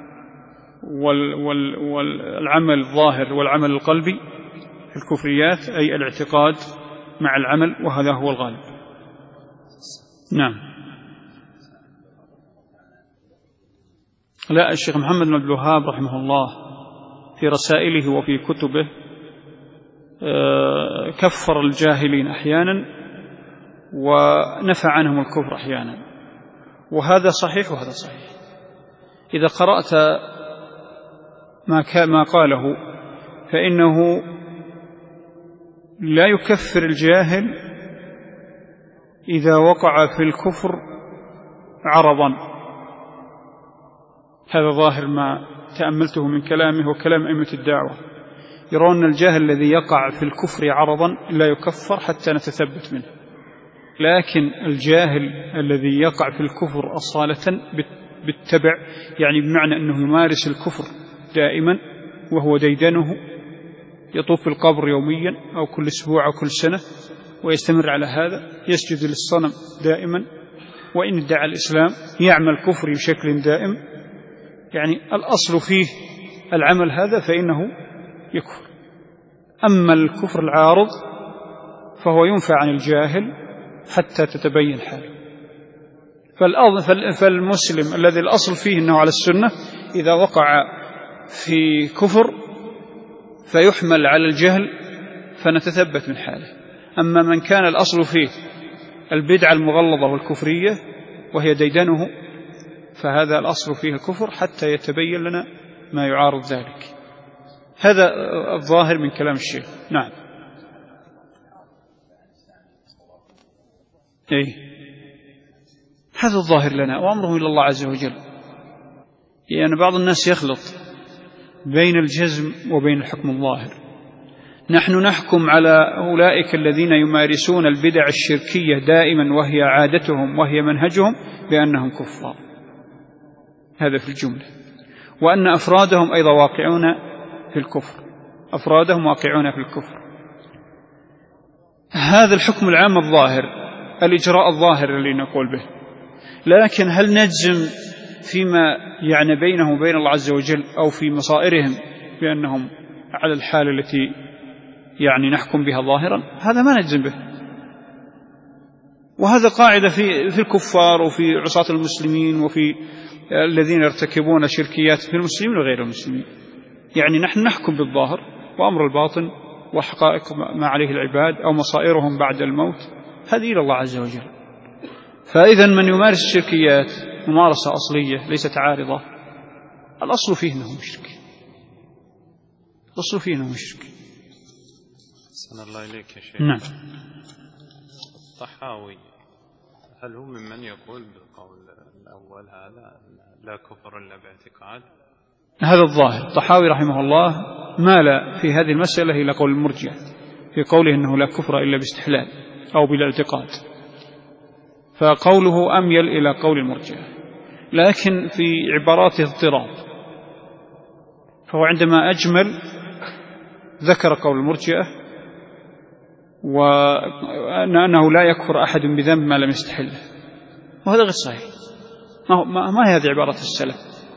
Speaker 1: والعمل الظاهر والعمل القلبي في الكفريات، أي الاعتقاد مع العمل، وهذا هو الغالب. نعم. لا، الشيخ محمد بن عبد الوهاب رحمه الله في رسائله وفي كتبه كفر الجاهلين أحيانا ونفى عنهم الكفر أحيانا، وهذا صحيح وهذا صحيح. إذا قرأت ما قاله فإنه لا يكفر الجاهل إذا وقع في الكفر عرضا، هذا ظاهر ما تأملته من كلامه وكلام أئمة الدعوة، يرون الجاهل الذي يقع في الكفر عرضا لا يكفر حتى نتثبت منه، لكن الجاهل الذي يقع في الكفر أصالة بالتبع، يعني بمعنى أنه يمارس الكفر دائما وهو ديدنه، يطوف في القبر يوميا أو كل أسبوع أو كل سنة ويستمر على هذا، يسجد للصنم دائما، وإن ادعى الإسلام يعمل كفر بشكل دائم، يعني الأصل فيه العمل هذا فإنه يكفر. أما الكفر العارض فهو ينفى عن الجاهل حتى تتبين حاله. فالمسلم الذي الأصل فيه أنه على السنة إذا وقع في كفر فيحمل على الجهل فنتثبت من حاله. أما من كان الأصل فيه البدعة المغلظة والكفرية وهي ديدنه فهذا الأصل فيه الكفر حتى يتبين لنا ما يعارض ذلك. هذا الظاهر من كلام الشيخ. نعم. هذا الظاهر لنا وأمره إلى الله عز وجل، لأن بعض الناس يخلط بين الجزم وبين الحكم الظاهر. نحن نحكم على أولئك الذين يمارسون البدع الشركية دائما وهي عادتهم وهي منهجهم بأنهم كفار، هذا في الجملة، وأن أفرادهم أيضا واقعون في الكفر، أفرادهم واقعون في الكفر. هذا الحكم العام الظاهر، الإجراء الظاهر الذي نقول به. لكن هل نجزم فيما يعني بينهم وبين الله عز وجل أو في مصائرهم بأنهم على الحال التي يعني نحكم بها ظاهرا؟ هذا ما نجزم به. وهذا قاعدة في الكفار وفي عصاة المسلمين وفي الذين يرتكبون شركيات في المسلمين وغير المسلمين. يعني نحن نحكم بالظاهر وأمر الباطن وحقائق ما عليه العباد أو مصائرهم بعد الموت، هذه إلى الله عز وجل. فإذا من يمارس الشركيات ممارسة أصلية ليست عارضة، الأصل فيه أنه مشرك، الأصل فيه أنه مشرك.
Speaker 2: أحسن الله إليك يا شيخ.
Speaker 1: نعم.
Speaker 2: الطحاوي هل هو ممن يقول بالقول الأول هذا لا كفر إلا باعتقاد؟
Speaker 1: هذا الظاهر. الطحاوي رحمه الله مال في هذه المسألة إلى قول المرجئة في قوله أنه لا كفر إلا باستحلال أو بالاعتقاد، فقوله أميل إلى قول المرجئة، لكن في عباراته اضطراب، فهو عندما أجمل ذكر قول المرجئة وأنه لا يكفر أحد بذنب ما لم يستحله، وهذا غير صحيح، ما هي هذه عبارة السلف.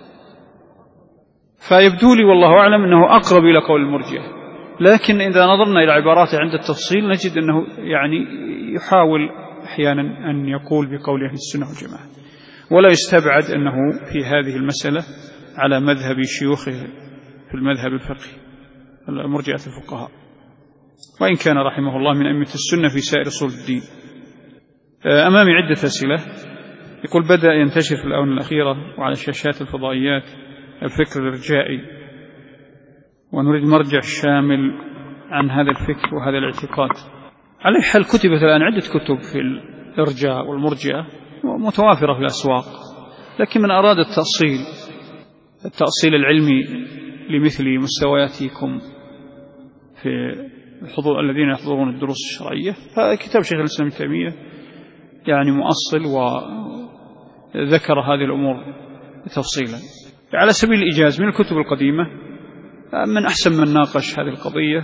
Speaker 1: فيبدو لي والله أعلم أنه أقرب إلى قول المرجئة، لكن إذا نظرنا إلى عباراته عند التفصيل نجد أنه يعني يحاول أحيانا أن يقول بقول أهل السنة والجماعة، ولا يستبعد أنه في هذه المسألة على مذهب شيوخه في المذهب الفقهي المرجئة الفقهاء، وإن كان رحمه الله من أئمة السنة في سائر أصول الدين. أمامي عدة أسئلة. يقول بدأ ينتشر في الآونة الأخيرة وعلى شاشات الفضائيات الفكر الإرجائي، ونريد مرجع شامل عن هذا الفكر وهذا الاعتقاد. على حال كتبت الآن عدة كتب في الإرجاء والمرجئة متوافرة في الأسواق، لكن من أراد التأصيل العلمي لمثل مستوياتكم في الذين يحضرون الدروس الشرعية، فكتاب شيخ الإسلام ابن تيمية يعني مؤصل وذكر هذه الأمور تفصيلا. على سبيل الإيجاز من الكتب القديمة من أحسن من ناقش هذه القضية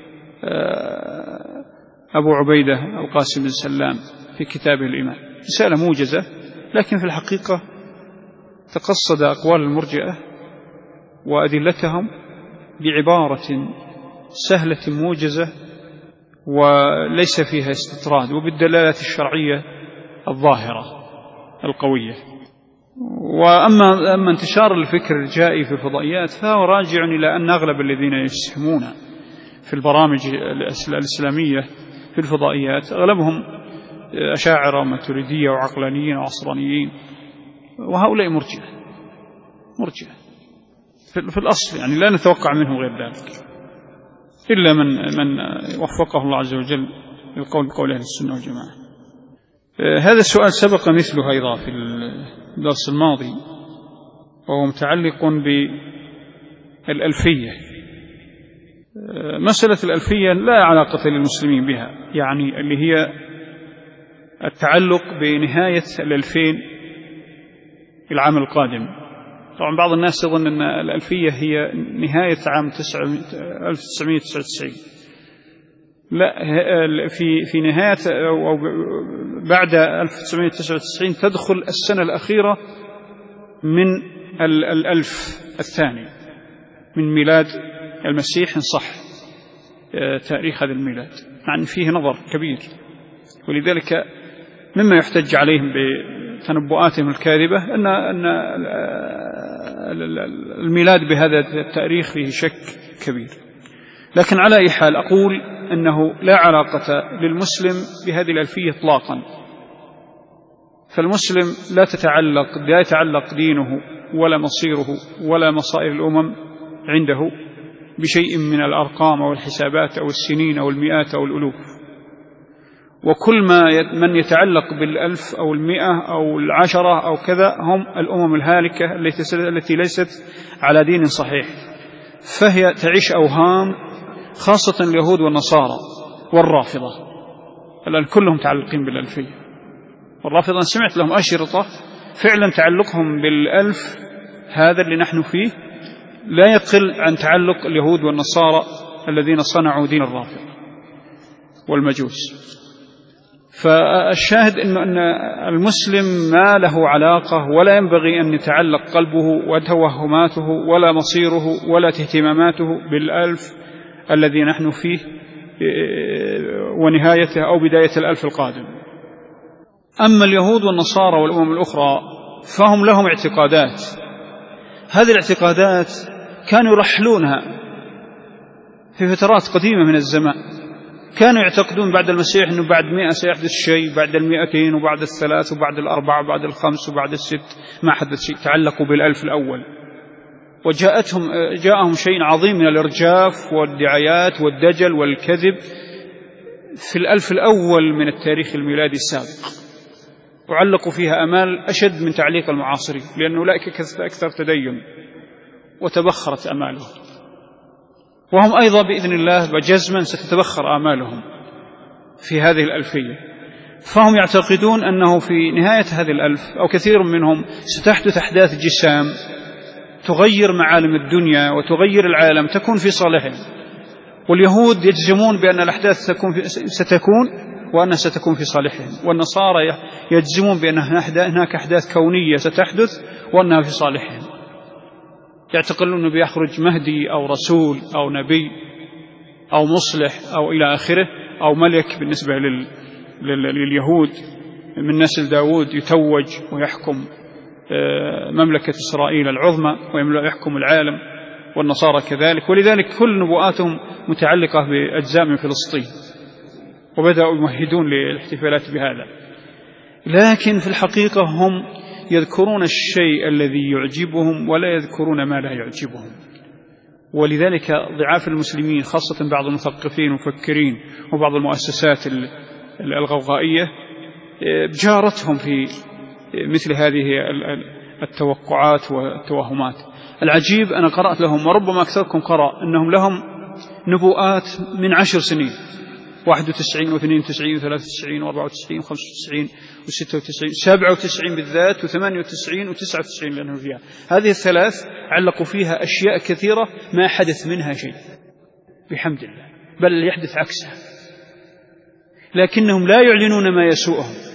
Speaker 1: أبو عبيدة القاسم بن سلام في كتابه الإيمان، رسالة موجزة لكن في الحقيقة تقصد أقوال المرجئة وأدلتهم بعبارة سهلة موجزة وليس فيها استطراد، وبالدلالات الشرعية الظاهرة القوية. وأما انتشار الفكر الجائي في الفضائيات فهو راجع إلى أن أغلب الذين يسهمون في البرامج الإسلامية في الفضائيات أغلبهم أشاعرة وماتريدية وعقلانيين وعصرانيين، وهؤلاء مرجئة في الأصل، يعني لا نتوقع منهم غير ذلك إلا من وفقه الله عز وجل للقول بقول أهل السنة والجماعة. هذا السؤال سبق مثله أيضا في الدرس الماضي، وهو متعلق بالألفية. مسألة الألفية لا علاقة للمسلمين بها، يعني اللي هي التعلق بنهاية الألفين العام القادم. طبعا بعض الناس يظن أن الألفية هي نهاية عام 1999، لا، في نهاية أو بعد 1999 تدخل السنة الأخيرة من الألف الثاني من ميلاد المسيح إن صح تاريخ هذا الميلاد، مع أن فيه نظر كبير، ولذلك مما يحتج عليهم بتنبؤاتهم الكاذبة أن الميلاد بهذا التاريخ فيه شك كبير. لكن على أي حال أقول أنه لا علاقة للمسلم بهذه الألفية إطلاقا، فالمسلم لا يتعلق دينه ولا مصيره ولا مصائر الأمم عنده بشيء من الأرقام أو الحسابات أو السنين أو المئات أو الألوف، وكل من يتعلق بالألف أو المئة أو العشرة أو كذا هم الأمم الهالكة التي ليست على دين صحيح، فهي تعيش أوهام، خاصة اليهود والنصارى والرافضة الآن كلهم تعلقين بالألفية. والرافضة سمعت لهم أشرطة فعلا تعلقهم بالألف هذا اللي نحن فيه لا يقل عن تعلق اليهود والنصارى الذين صنعوا دين الرافضة والمجوس. فالشاهد أن المسلم ما له علاقة ولا ينبغي أن يتعلق قلبه وتوهماته ولا مصيره ولا اهتماماته بالألف الذي نحن فيه ونهايته أو بداية الألف القادم. أما اليهود والنصارى والأمم الأخرى فهم لهم اعتقادات، هذه الاعتقادات كانوا يرحلونها في فترات قديمة من الزمان كانوا يعتقدون بعد المسيح أنه بعد 100 سيحدث شيء، بعد 200 وبعد 3 وبعد 4 وبعد 5 وبعد 6 ما حدث شيء. تعلقوا بال1000 الأول، جاءهم شيء عظيم من الإرجاف والدعايات والدجل والكذب في ال1000 الأول من التاريخ الميلادي السابق، وعلقوا فيها أمال أشد من تعليق المعاصرين، لأن أولئك أكثر تدين وتبخرت أمالهم، وهم أيضا بإذن الله وجزما ستتبخر آمالهم في هذه الألفية. فهم يعتقدون أنه في نهاية هذه ال1000 أو كثير منهم ستحدث أحداث جسام تغير معالم الدنيا وتغير العالم، تكون في صالحهم. واليهود يجزمون بأن الأحداث ستكون وأنها ستكون في صالحهم، والنصارى يجزمون بأن هناك أحداث كونية ستحدث وأنها في صالحهم. يعتقدون أنه بيخرج مهدي أو رسول أو نبي أو مصلح أو إلى آخره، أو ملك بالنسبة لليهود من نسل داود يتوج ويحكم مملكة إسرائيل العظمى ويحكم العالم، والنصارى كذلك. ولذلك كل نبوءاتهم متعلقة بأجزاء من فلسطين، وبدأوا يمهدون للاحتفالات بهذا. لكن في الحقيقة هم يذكرون الشيء الذي يعجبهم ولا يذكرون ما لا يعجبهم. ولذلك ضعاف المسلمين خاصة بعض المثقفين والمفكرين وبعض المؤسسات الغوغائية جارتهم في مثل هذه التوقعات والتوهمات. العجيب أنا قرأت لهم، وربما أكثركم قرأ، أنهم لهم نبوءات من 10 سنين، 91 و92 و93 و94 و95 و96 97 بالذات و98 و99 لأنه فيها هذه الثلاث علقوا فيها أشياء كثيرة ما حدث منها شيء بحمد الله، بل يحدث عكسها، لكنهم لا يعلنون ما يسوءهم.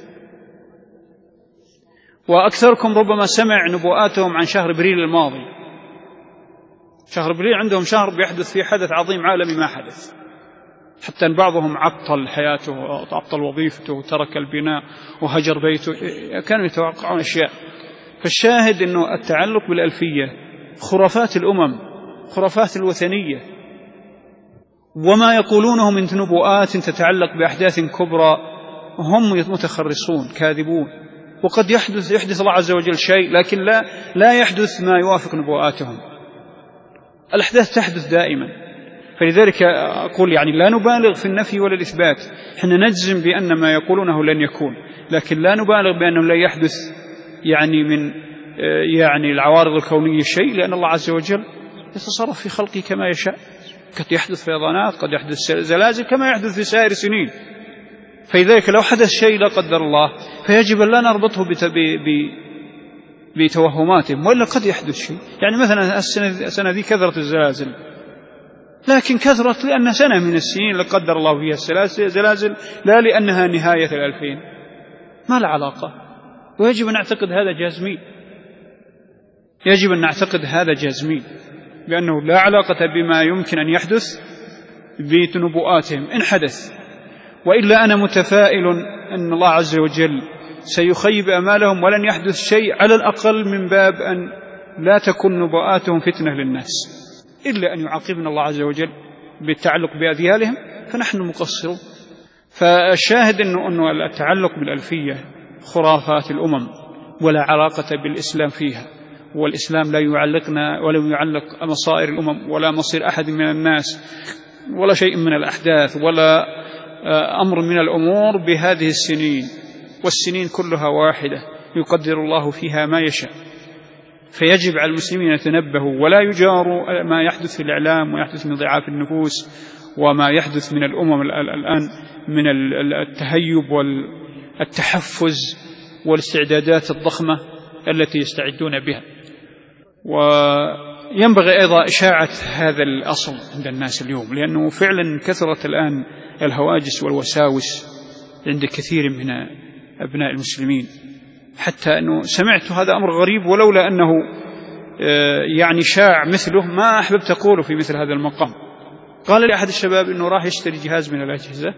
Speaker 1: وأكثركم ربما سمع نبوءاتهم عن شهر ابريل الماضي. شهر ابريل عندهم شهر بيحدث فيه حدث عظيم عالمي ما حدث، حتى أن بعضهم عطل حياته وعطل وظيفته وترك البناء وهجر بيته، كانوا يتوقعون أشياء. فالشاهد أنه التعلق بالألفية خرافات الأمم، خرافات الوثنية، وما يقولونه من نبوءات تتعلق بأحداث كبرى هم متخرصون كاذبون. وقد يحدث الله عز وجل شيء، لكن لا يحدث ما يوافق نبوءاتهم. الأحداث تحدث دائما. فلذلك أقول يعني لا نبالغ في النفي ولا الإثبات، حنا نجزم بأن ما يقولونه لن يكون، لكن لا نبالغ بأنه لا يحدث يعني من يعني العوارض الكونية شيء، لأن الله عز وجل يتصرف في خلقه كما يشاء. قد يحدث فيضانات، قد يحدث زلازل كما يحدث في سائر سنين. فلذلك لو حدث شيء لا قدر الله فيجب أن لا نربطه بتوهماتهم، وإلا قد يحدث شيء. يعني مثلا السنة ذي كثرت الزلازل، لكن كثرت لأن سنة من السنين لا قدر الله فيها زلازل، لا لأنها نهاية 2000، ما له علاقة. ويجب أن نعتقد هذا جازمي، يجب أن نعتقد هذا جازمي، بأنه لا علاقة بما يمكن أن يحدث بنبوءاتهم إن حدث. وإلا أنا متفائل أن الله عز وجل سيخيب أمالهم ولن يحدث شيء، على الأقل من باب أن لا تكون نبوءاتهم فتنة للناس، إلا أن يعاقبنا الله عز وجل بالتعلق بأذيالهم فنحن مقصرون. فالشاهد أنه التعلق بالألفية خرافات الأمم ولا علاقة بالإسلام فيها، والإسلام لا يعلقنا ولا يعلق مصائر الأمم ولا مصير أحد من الناس ولا شيء من الأحداث ولا أمر من الأمور بهذه السنين، والسنين كلها واحدة يقدر الله فيها ما يشاء. فيجب على المسلمين أن يتنبهوا ولا يجاروا ما يحدث في الإعلام ويحدث من ضعاف النفوس وما يحدث من الأمم الآن من التهيب والتحفز والاستعدادات الضخمة التي يستعدون بها. وينبغي أيضا إشاعة هذا الأصل عند الناس اليوم، لأنه فعلا كثرت الآن الهواجس والوساوس عند كثير من أبناء المسلمين، حتى أنه سمعت هذا أمر غريب، ولولا أنه يعني شاع مثله ما أحببت أقوله في مثل هذا المقام. قال لي أحد الشباب أنه راح يشتري جهاز من الأجهزة،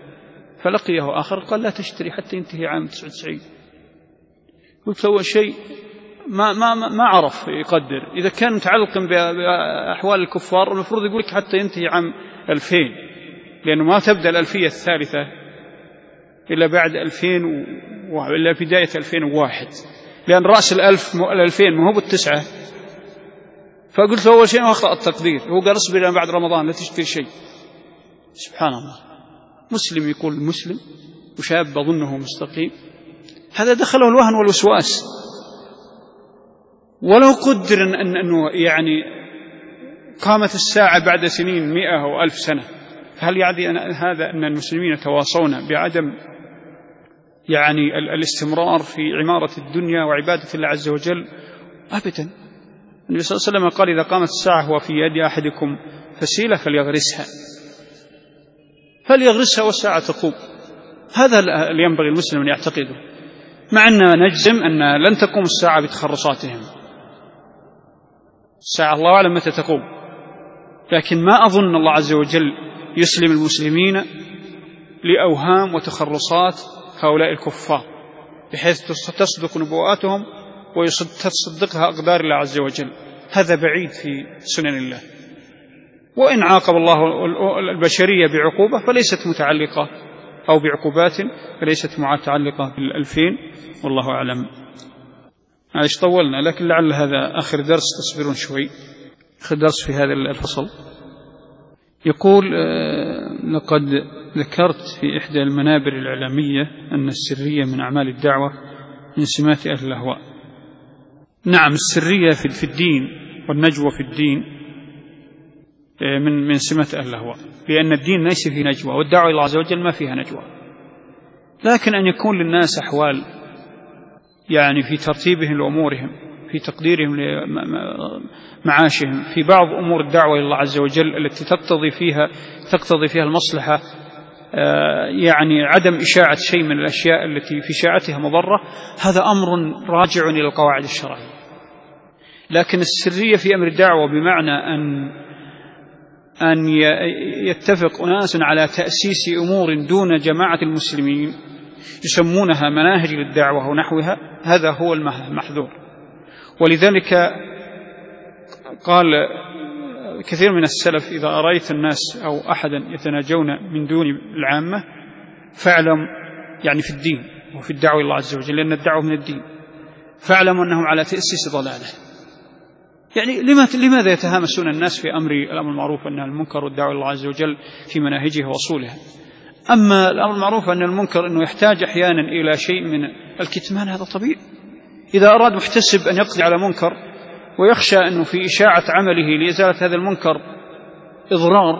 Speaker 1: فلقيه آخر قال لا تشتري حتى ينتهي عام 99. قلت أول شيء ما عرف يقدر. إذا كان متعلق بأحوال الكفار المفروض يقول لك حتى ينتهي عام 2000، لأنه ما تبدأ الألفية الثالثة إلا بعد 2000 إلا بداية 2001، لأن رأس 2000 ما هو بالتسعة. فقلت أول شيء أخطأ التقدير، هو قال اصبر إلى بعد رمضان لا تشتري شيء. سبحان الله، مسلم يقول مسلم وشاب أظنه مستقيم، هذا دخله الوهن والوسواس. ولو قدر أنه يعني قامت الساعة بعد سنين 100 أو 1000 سنة، هل يعني هذا أن المسلمين يتواصون بعدم يعني الاستمرار في عمارة الدنيا وعبادة الله عز وجل؟ أبدا. النبي صلى الله عليه وسلم قال إذا قامت الساعة وفي يد أحدكم فسيلة فليغرسها والساعة تقوم. هذا اللي ينبغي المسلم أن يعتقده، مع أننا نجزم أن لن تقوم الساعة بتخرصاتهم، الساعة الله أعلم متى تقوم، لكن ما أظن الله عز وجل يسلم المسلمين لأوهام وتخرصات هؤلاء الكفار بحيث تصدق نبواتهم وتصدقها أقدار الله عز وجل. هذا بعيد في سنن الله. وإن عاقب الله البشرية بعقوبة فليست متعلقة، أو بعقوبات فليست متعلقة بال2000، والله أعلم. معلش طولنا، لكن لعل هذا آخر درس، تصبرون شوي، آخر درس في هذا الفصل. يقول لقد ذكرت في إحدى المنابر الإعلامية أن السرية من أعمال الدعوة من سمات أهل الأهواء. نعم، السرية في الدين والنجوى في الدين من سمات أهل الأهواء، لأن الدين ليس فيه نجوى، والدعوة إلى الله عز وجل ما فيها نجوى. لكن أن يكون للناس أحوال يعني في ترتيبهم لأمورهم، في تقديرهم لمعاشهم، في بعض أمور الدعوة إلى الله عز وجل التي تقتضي فيها المصلحة، يعني عدم إشاعة شيء من الأشياء التي في شاعتها مضرة، هذا أمر راجع إلى القواعد الشرعية. لكن السرية في أمر الدعوة بمعنى أن يتفق أناس على تأسيس أمور دون جماعة المسلمين يسمونها مناهج للدعوة ونحوها، هذا هو المحذور. ولذلك قال كثير من السلف إذا أرأيت الناس أو أحدا يتناجون من دون العامة فاعلم، يعني في الدين وفي الدعوة إلى الله عز وجل، لأن الدعوة من الدين، فاعلم أنهم على تأسيس ضلالة. يعني لماذا يتهامسون الناس في الأمر المعروف أن المنكر والدعوة إلى الله عز وجل في مناهجه وأصولها؟ أما الأمر المعروف أن المنكر أنه يحتاج أحيانا إلى شيء من الكتمان، هذا طبيعي. إذا أراد محتسب أن يقضي على منكر ويخشى أنه في إشاعة عمله لإزالة هذا المنكر إضرار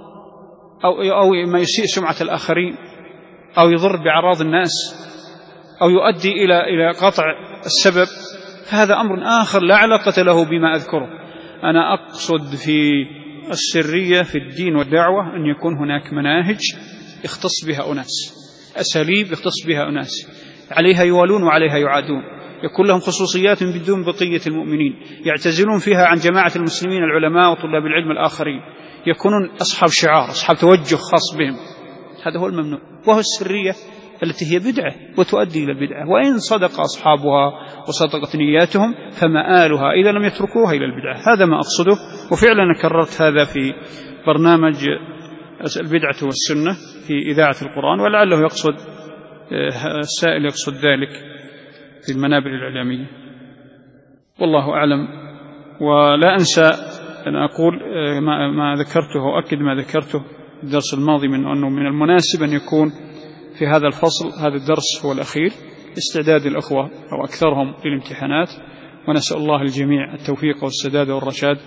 Speaker 1: أو ما يسيء سمعة الآخرين أو يضر بأعراض الناس أو يؤدي إلى قطع السبب، فهذا أمر آخر لا علاقة له بما أذكره. أنا أقصد في السرية في الدين والدعوة أن يكون هناك مناهج يختص بها أناس، أساليب يختص بها أناس، عليها يوالون وعليها يعادون، يكون لهم خصوصيات بدون بقية المؤمنين، يعتزلون فيها عن جماعة المسلمين العلماء وطلاب العلم الآخرين، يكونون أصحاب شعار، أصحاب توجه خاص بهم. هذا هو الممنوع، وهو السرية التي هي بدعة وتؤدي إلى البدعة، وإن صدق أصحابها وصدقت نياتهم فمآلها إذا لم يتركوها إلى البدعة. هذا ما أقصده، وفعلا كررت هذا في برنامج البدعة والسنة في إذاعة القرآن، ولعله يقصد السائل يقصد ذلك في المنابر الإعلامية، والله أعلم. ولا أنسى أن أقول ما ذكرته وأكد ما ذكرته الدرس الماضي من أنه من المناسب أن يكون في هذا الفصل هذا الدرس هو الأخير، استعداد الأخوة أو أكثرهم للامتحانات، ونسأل الله الجميع التوفيق والسداد والرشاد،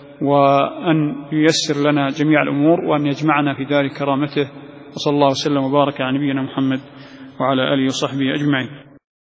Speaker 1: وأن ييسر لنا جميع الأمور، وأن يجمعنا في دار كرامته. وصلى الله وسلم وبارك على نبينا محمد وعلى آله وصحبه أجمعين.